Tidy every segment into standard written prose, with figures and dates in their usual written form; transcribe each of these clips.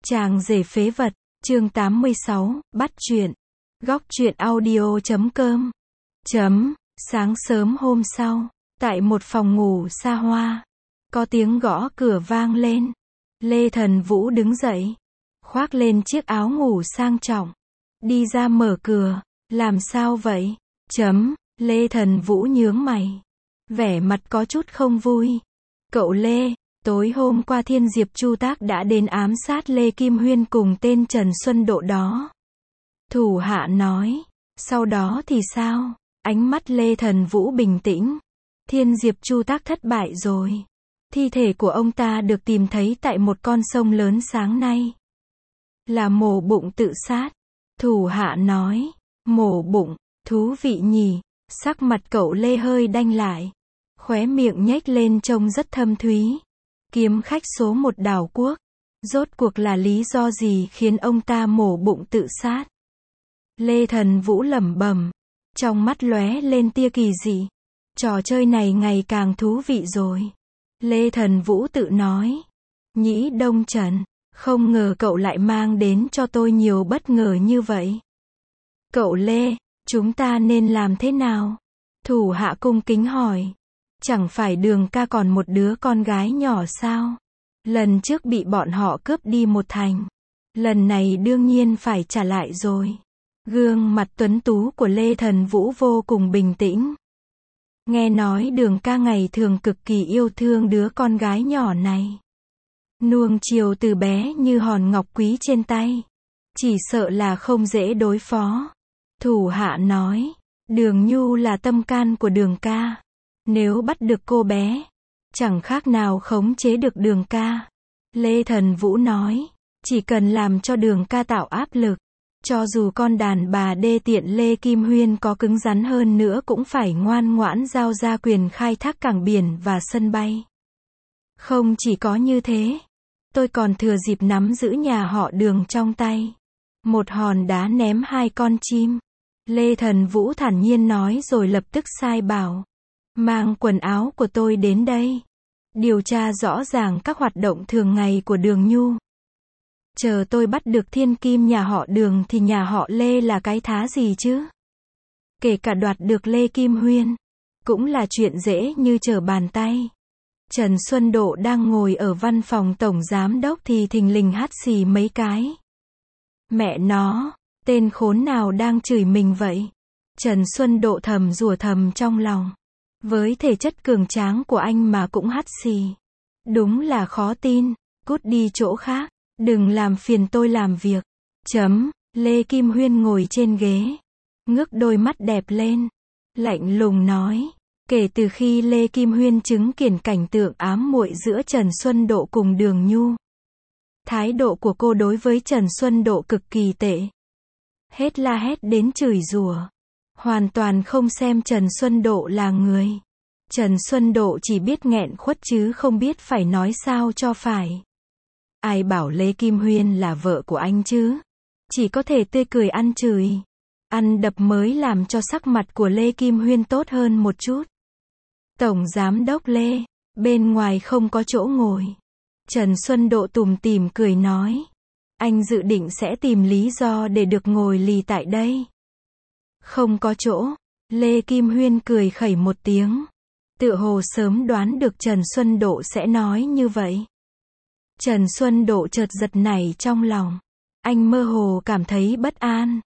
Chàng rể phế vật, chương 86, bắt chuyện. Góc truyện audio.com. Sáng sớm hôm sau, tại một phòng ngủ xa hoa, có tiếng gõ cửa vang lên. Lê Thần Vũ đứng dậy, khoác lên chiếc áo ngủ sang trọng, đi ra mở cửa. Làm sao vậy? Lê Thần Vũ nhướng mày, vẻ mặt có chút không vui. Cậu Lê, tối hôm qua Thiên Diệp Chu Tác đã đến ám sát Lê Kim Huyên cùng tên Trần Xuân Độ đó. Thủ hạ nói. Sau đó thì sao? Ánh mắt Lê Thần Vũ bình tĩnh. Thiên Diệp Chu Tác thất bại rồi. Thi thể của ông ta được tìm thấy tại một con sông lớn sáng nay. Là mổ bụng tự sát. Thủ hạ nói. Mổ bụng, thú vị nhỉ. Sắc mặt cậu Lê hơi đanh lại. Khóe miệng nhếch lên trông rất thâm thúy. Kiếm khách số 1 đảo quốc. Rốt cuộc là lý do gì khiến ông ta mổ bụng tự sát? Lê Thần Vũ lẩm bẩm. Trong mắt lóe lên tia kỳ dị. Trò chơi này ngày càng thú vị rồi. Lê Thần Vũ tự nói. Nhĩ Đông Trần, không ngờ cậu lại mang đến cho tôi nhiều bất ngờ như vậy. Cậu Lê, chúng ta nên làm thế nào? Thủ hạ cung kính hỏi. Chẳng phải Đường ca còn một đứa con gái nhỏ sao? Lần trước bị bọn họ cướp đi một thành. Lần này đương nhiên phải trả lại rồi. Gương mặt tuấn tú của Lê Thần Vũ vô cùng bình tĩnh. Nghe nói Đường ca ngày thường cực kỳ yêu thương đứa con gái nhỏ này. Nuông chiều từ bé như hòn ngọc quý trên tay. Chỉ sợ là không dễ đối phó. Thủ hạ nói. Đường Nhu là tâm can của Đường ca. Nếu bắt được cô bé, chẳng khác nào khống chế được Đường ca. Lê Thần Vũ nói. Chỉ cần làm cho Đường ca tạo áp lực. Cho dù con đàn bà đê tiện Lê Kim Huyên có cứng rắn hơn nữa cũng phải ngoan ngoãn giao ra quyền khai thác cảng biển và sân bay. Không chỉ có như thế, tôi còn thừa dịp nắm giữ nhà họ Đường trong tay. Một hòn đá ném 2 con chim. Lê Thần Vũ thản nhiên nói rồi lập tức sai bảo. Mang quần áo của tôi đến đây. Điều tra rõ ràng các hoạt động thường ngày của Đường Nhu. Chờ tôi bắt được thiên kim nhà họ Đường thì nhà họ Lê là cái thá gì chứ? Kể cả đoạt được Lê Kim Huyên, cũng là chuyện dễ như trở bàn tay. Trần Xuân Độ đang ngồi ở văn phòng tổng giám đốc thì thình lình hắt xì mấy cái. Mẹ nó, tên khốn nào đang chửi mình vậy? Trần Xuân Độ thầm rủa thầm trong lòng. Với thể chất cường tráng của anh mà cũng hắt xì. Đúng là khó tin, cút đi chỗ khác. Đừng làm phiền tôi làm việc. Lê Kim Huyên ngồi trên ghế. Ngước đôi mắt đẹp lên. Lạnh lùng nói. Kể từ khi Lê Kim Huyên chứng kiến cảnh tượng ám muội giữa Trần Xuân Độ cùng Đường Nhu. Thái độ của cô đối với Trần Xuân Độ cực kỳ tệ. Hết la hét đến chửi rủa. Hoàn toàn không xem Trần Xuân Độ là người. Trần Xuân Độ chỉ biết nghẹn khuất chứ không biết phải nói sao cho phải. Ai bảo Lê Kim Huyên là vợ của anh chứ? Chỉ có thể tươi cười ăn chửi. Ăn đập mới làm cho sắc mặt của Lê Kim Huyên tốt hơn một chút. Tổng giám đốc Lê, bên ngoài không có chỗ ngồi. Trần Xuân Độ tủm tỉm cười nói. Anh dự định sẽ tìm lý do để được ngồi lì tại đây. Không có chỗ. Lê Kim Huyên cười khẩy một tiếng. Tựa hồ sớm đoán được Trần Xuân Độ sẽ nói như vậy. Trần Xuân Độ chợt giật nảy trong lòng. Anh mơ hồ cảm thấy bất an.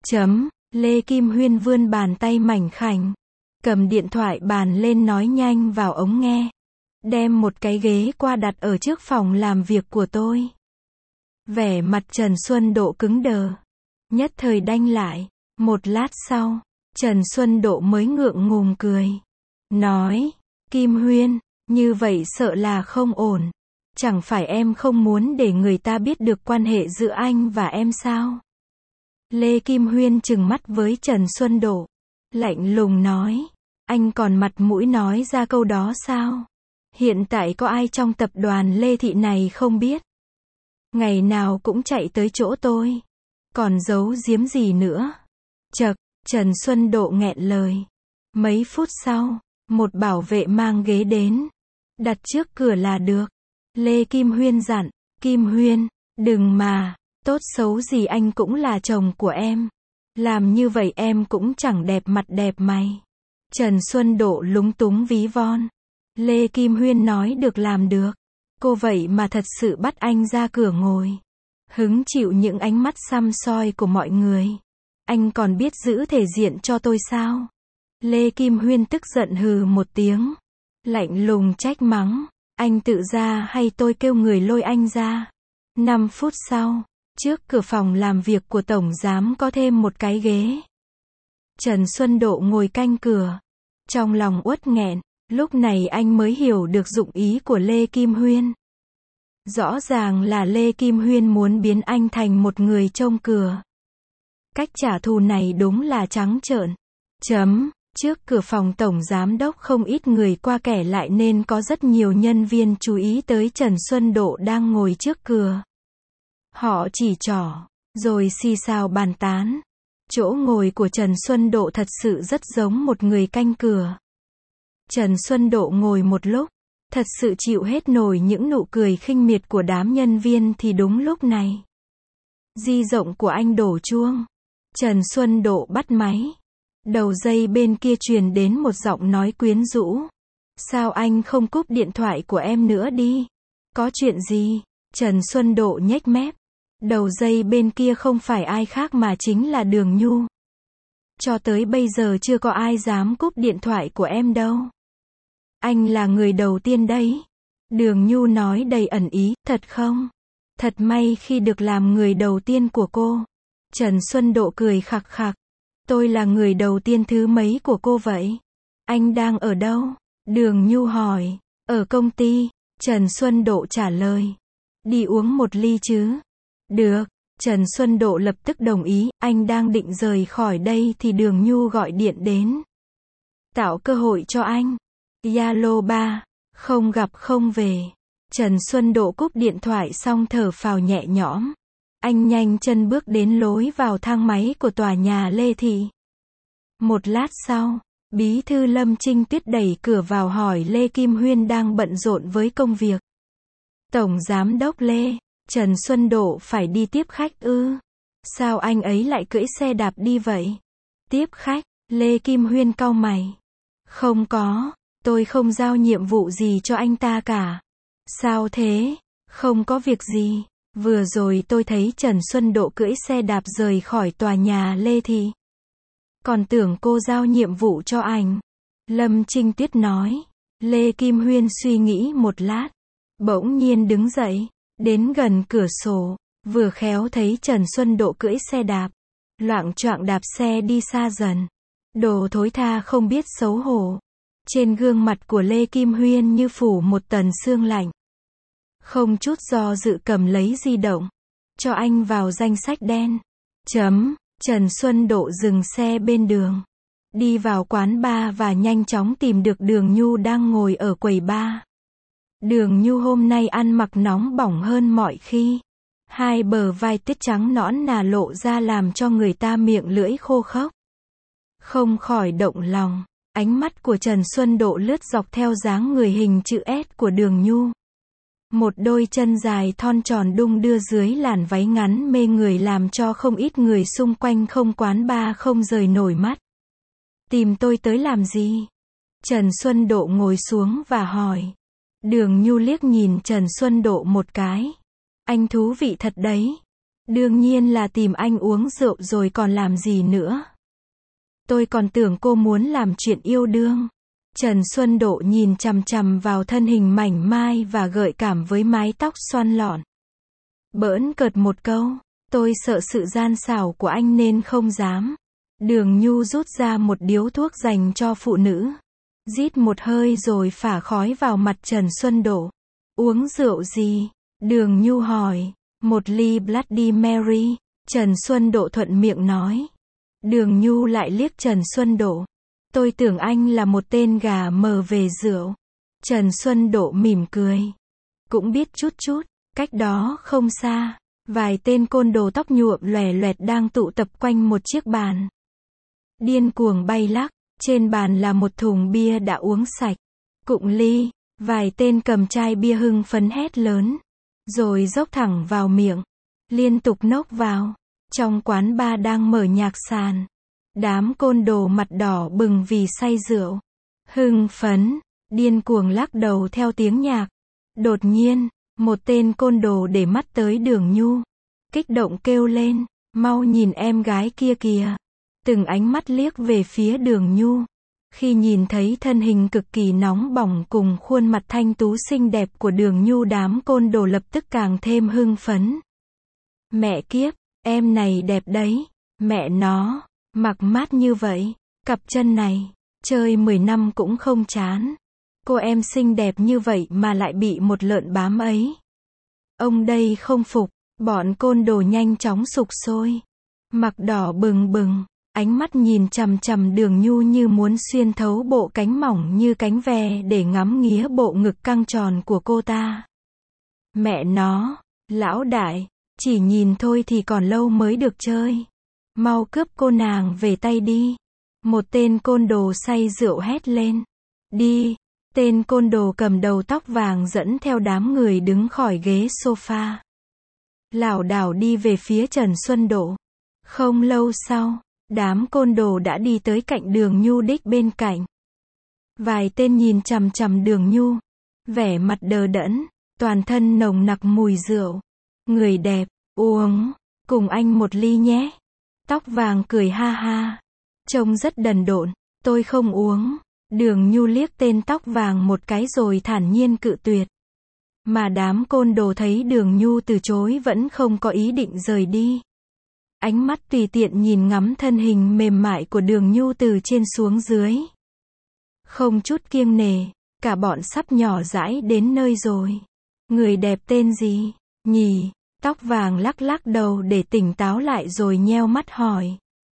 Lê Kim Huyên vươn bàn tay mảnh khảnh. Cầm điện thoại bàn lên nói nhanh vào ống nghe. Đem một cái ghế qua đặt ở trước phòng làm việc của tôi. Vẻ mặt Trần Xuân Độ cứng đờ. Nhất thời đanh lại. Một lát sau, Trần Xuân Độ mới ngượng ngùng cười. Nói, Kim Huyên, như vậy sợ là không ổn. Chẳng phải em không muốn để người ta biết được quan hệ giữa anh và em sao? Lê Kim Huyên trừng mắt với Trần Xuân Độ. Lạnh lùng nói. Anh còn mặt mũi nói ra câu đó sao? Hiện tại có ai trong tập đoàn Lê Thị này không biết? Ngày nào cũng chạy tới chỗ tôi. Còn giấu giếm gì nữa? Chậc, Trần Xuân Độ nghẹn lời. Mấy phút sau, một bảo vệ mang ghế đến. Đặt trước cửa là được. Lê Kim Huyên dặn. Kim Huyên, Đừng mà, tốt xấu gì anh cũng là chồng của em. Làm như vậy em cũng chẳng đẹp mặt đẹp mày. Trần Xuân Độ lúng túng ví von. Lê Kim Huyên nói được làm được. Cô vậy mà thật sự bắt anh ra cửa ngồi. Hứng chịu những ánh mắt săm soi của mọi người. Anh còn biết giữ thể diện cho tôi sao? Lê Kim Huyên tức giận hừ một tiếng. Lạnh lùng trách mắng. Anh tự ra hay tôi kêu người lôi anh ra? 5 phút sau, trước cửa phòng làm việc của Tổng Giám có thêm một cái ghế. Trần Xuân Độ ngồi canh cửa. Trong lòng uất nghẹn, lúc này anh mới hiểu được dụng ý của Lê Kim Huyên. Rõ ràng là Lê Kim Huyên muốn biến anh thành một người trông cửa. Cách trả thù này đúng là trắng trợn. Trước cửa phòng Tổng Giám đốc không ít người qua kẻ lại nên có rất nhiều nhân viên chú ý tới Trần Xuân Độ đang ngồi trước cửa. Họ chỉ trỏ, rồi xì xào bàn tán. Chỗ ngồi của Trần Xuân Độ thật sự rất giống một người canh cửa. Trần Xuân Độ ngồi một lúc, thật sự chịu hết nổi những nụ cười khinh miệt của đám nhân viên thì đúng lúc này. Di động của anh đổ chuông. Trần Xuân Độ bắt máy. Đầu dây bên kia truyền đến một giọng nói quyến rũ. Sao anh không cúp điện thoại của em nữa đi? Có chuyện gì? Trần Xuân Độ nhếch mép. Đầu dây bên kia không phải ai khác mà chính là Đường Nhu. Cho tới bây giờ chưa có ai dám cúp điện thoại của em đâu. Anh là người đầu tiên đấy. Đường Nhu nói đầy ẩn ý, thật không? Thật may khi được làm người đầu tiên của cô. Trần Xuân Độ cười khặc khặc. Tôi là người đầu tiên thứ mấy của cô vậy? Anh đang ở đâu? Đường Nhu hỏi. Ở công ty. Trần Xuân Độ trả lời. Đi uống một ly chứ? Được. Trần Xuân Độ lập tức đồng ý. Anh đang định rời khỏi đây thì Đường Nhu gọi điện đến. Tạo cơ hội cho anh. Zalo 3. Không gặp không về. Trần Xuân Độ cúp điện thoại xong thở phào nhẹ nhõm. Anh nhanh chân bước đến lối vào thang máy của tòa nhà Lê Thị. Một lát sau, Bí thư Lâm Trinh Tuyết đẩy cửa vào hỏi Lê Kim Huyên đang bận rộn với công việc. Tổng Giám đốc Lê, Trần Xuân Độ phải đi tiếp khách ư? Sao anh ấy lại cưỡi xe đạp đi vậy? Tiếp khách, Lê Kim Huyên cau mày. Không có, tôi không giao nhiệm vụ gì cho anh ta cả. Sao thế? Không có việc gì. Vừa rồi tôi thấy Trần Xuân Độ cưỡi xe đạp rời khỏi tòa nhà Lê Thị. Còn tưởng cô giao nhiệm vụ cho anh. Lâm Trinh Tuyết nói. Lê Kim Huyên suy nghĩ một lát. Bỗng nhiên đứng dậy. Đến gần cửa sổ. Vừa khéo thấy Trần Xuân Độ cưỡi xe đạp. Loạng choạng đạp xe đi xa dần. Đồ thối tha không biết xấu hổ. Trên gương mặt của Lê Kim Huyên như phủ một tầng sương lạnh. Không chút do dự cầm lấy di động. Cho anh vào danh sách đen. Trần Xuân Độ dừng xe bên đường. Đi vào quán bar và nhanh chóng tìm được Đường Nhu đang ngồi ở quầy bar. Đường Nhu hôm nay ăn mặc nóng bỏng hơn mọi khi. Hai bờ vai tuyết trắng nõn nà lộ ra làm cho người ta miệng lưỡi khô khốc. Không khỏi động lòng. Ánh mắt của Trần Xuân Độ lướt dọc theo dáng người hình chữ S của Đường Nhu. Một đôi chân dài thon tròn đung đưa dưới làn váy ngắn mê người làm cho không ít người xung quanh không quán bar không rời nổi mắt. Tìm tôi tới làm gì? Trần Xuân Độ ngồi xuống và hỏi. Đường Nhu liếc nhìn Trần Xuân Độ một cái. Anh thú vị thật đấy. Đương nhiên là tìm anh uống rượu rồi còn làm gì nữa. Tôi còn tưởng cô muốn làm chuyện yêu đương. Trần Xuân Độ nhìn chằm chằm vào thân hình mảnh mai và gợi cảm với mái tóc xoăn lọn. Bỡn cợt một câu. Tôi sợ sự gian xảo của anh nên không dám. Đường Nhu rút ra một điếu thuốc dành cho phụ nữ. Rít một hơi rồi phả khói vào mặt Trần Xuân Độ. Uống rượu gì? Đường Nhu hỏi. Một ly Bloody Mary. Trần Xuân Độ thuận miệng nói. Đường Nhu lại liếc Trần Xuân Độ. Tôi tưởng anh là một tên gà mờ về rượu. Trần Xuân Độ mỉm cười. Cũng biết chút chút. Cách đó không xa, vài tên côn đồ tóc nhuộm lòe loẹt đang tụ tập quanh một chiếc bàn. Điên cuồng bay lắc. Trên bàn là một thùng bia đã uống sạch. Cụng ly. Vài tên cầm chai bia hưng phấn hét lớn. rồi dốc thẳng vào miệng, liên tục nốc vào. Trong quán bar đang mở nhạc sàn, đám côn đồ mặt đỏ bừng vì say rượu, hưng phấn, điên cuồng lắc đầu theo tiếng nhạc. Đột nhiên, một tên côn đồ để mắt tới Đường Nhu, kích động kêu lên, mau nhìn em gái kia kìa. Từng ánh mắt liếc về phía Đường Nhu. Khi nhìn thấy thân hình cực kỳ nóng bỏng cùng khuôn mặt thanh tú xinh đẹp của Đường Nhu, đám côn đồ lập tức càng thêm hưng phấn. Mẹ kiếp, em này đẹp đấy, mẹ nó, mặc mát như vậy, cặp chân này, chơi 10 năm cũng không chán. Cô em xinh đẹp như vậy mà lại bị một lợn bám ấy. Ông đây không phục, bọn côn đồ nhanh chóng sục sôi, mặt đỏ bừng bừng, ánh mắt nhìn chằm chằm Đường Nhu như muốn xuyên thấu bộ cánh mỏng như cánh ve để ngắm nghía bộ ngực căng tròn của cô ta. Mẹ nó, lão đại, chỉ nhìn thôi thì còn lâu mới được chơi. Mau cướp cô nàng về tay đi. Một tên côn đồ say rượu hét lên. Đi. Tên côn đồ cầm đầu tóc vàng dẫn theo đám người đứng khỏi ghế sofa, lảo đảo đi về phía Trần Xuân Độ. Không lâu sau, đám côn đồ đã đi tới cạnh Đường Nhu đích bên cạnh. Vài tên nhìn chằm chằm Đường Nhu, vẻ mặt đờ đẫn, toàn thân nồng nặc mùi rượu. Người đẹp, uống, cùng anh một ly nhé. Tóc vàng cười ha ha, trông rất đần độn. Tôi không uống. Đường Nhu liếc tên tóc vàng một cái rồi thản nhiên cự tuyệt. Mà đám côn đồ thấy Đường Nhu từ chối vẫn không có ý định rời đi. Ánh mắt tùy tiện nhìn ngắm thân hình mềm mại của Đường Nhu từ trên xuống dưới. Không chút kiêng nể, cả bọn sắp nhỏ dãi đến nơi rồi. Người đẹp tên gì nhỉ? Tóc vàng lắc lắc đầu để tỉnh táo lại rồi nheo mắt hỏi.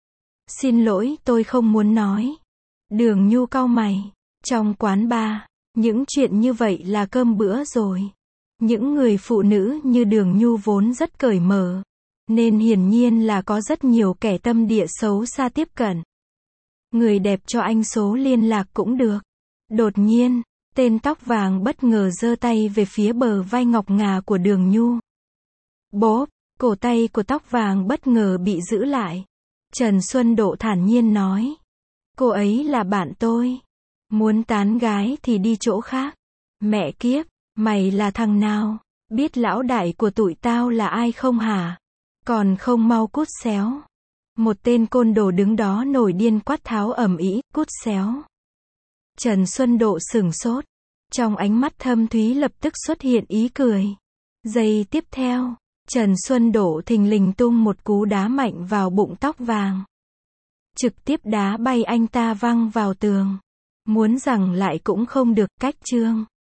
Xin lỗi, tôi không muốn nói. Đường Nhu cau mày. Trong quán bar, những chuyện như vậy là cơm bữa rồi. Những người phụ nữ như Đường Nhu vốn rất cởi mở, nên hiển nhiên là có rất nhiều kẻ tâm địa xấu xa tiếp cận. Người đẹp cho anh số liên lạc cũng được. Đột nhiên, tên tóc vàng bất ngờ giơ tay về phía bờ vai ngọc ngà của Đường Nhu. Bốp, cổ tay của tóc vàng bất ngờ bị giữ lại. Trần Xuân Độ thản nhiên nói. Cô ấy là bạn tôi. Muốn tán gái thì đi chỗ khác. Mẹ kiếp, mày là thằng nào? Biết lão đại của tụi tao là ai không hả? Còn không mau cút xéo. Một tên côn đồ đứng đó nổi điên quát tháo ầm ĩ, cút xéo. Trần Xuân Độ sửng sốt. Trong ánh mắt thâm thúy lập tức xuất hiện ý cười. Giây tiếp theo, Trần Xuân Độ thình lình tung một cú đá mạnh vào bụng tóc vàng. Trực tiếp đá bay anh ta văng vào tường. Muốn rằng lại cũng không được, cách chương.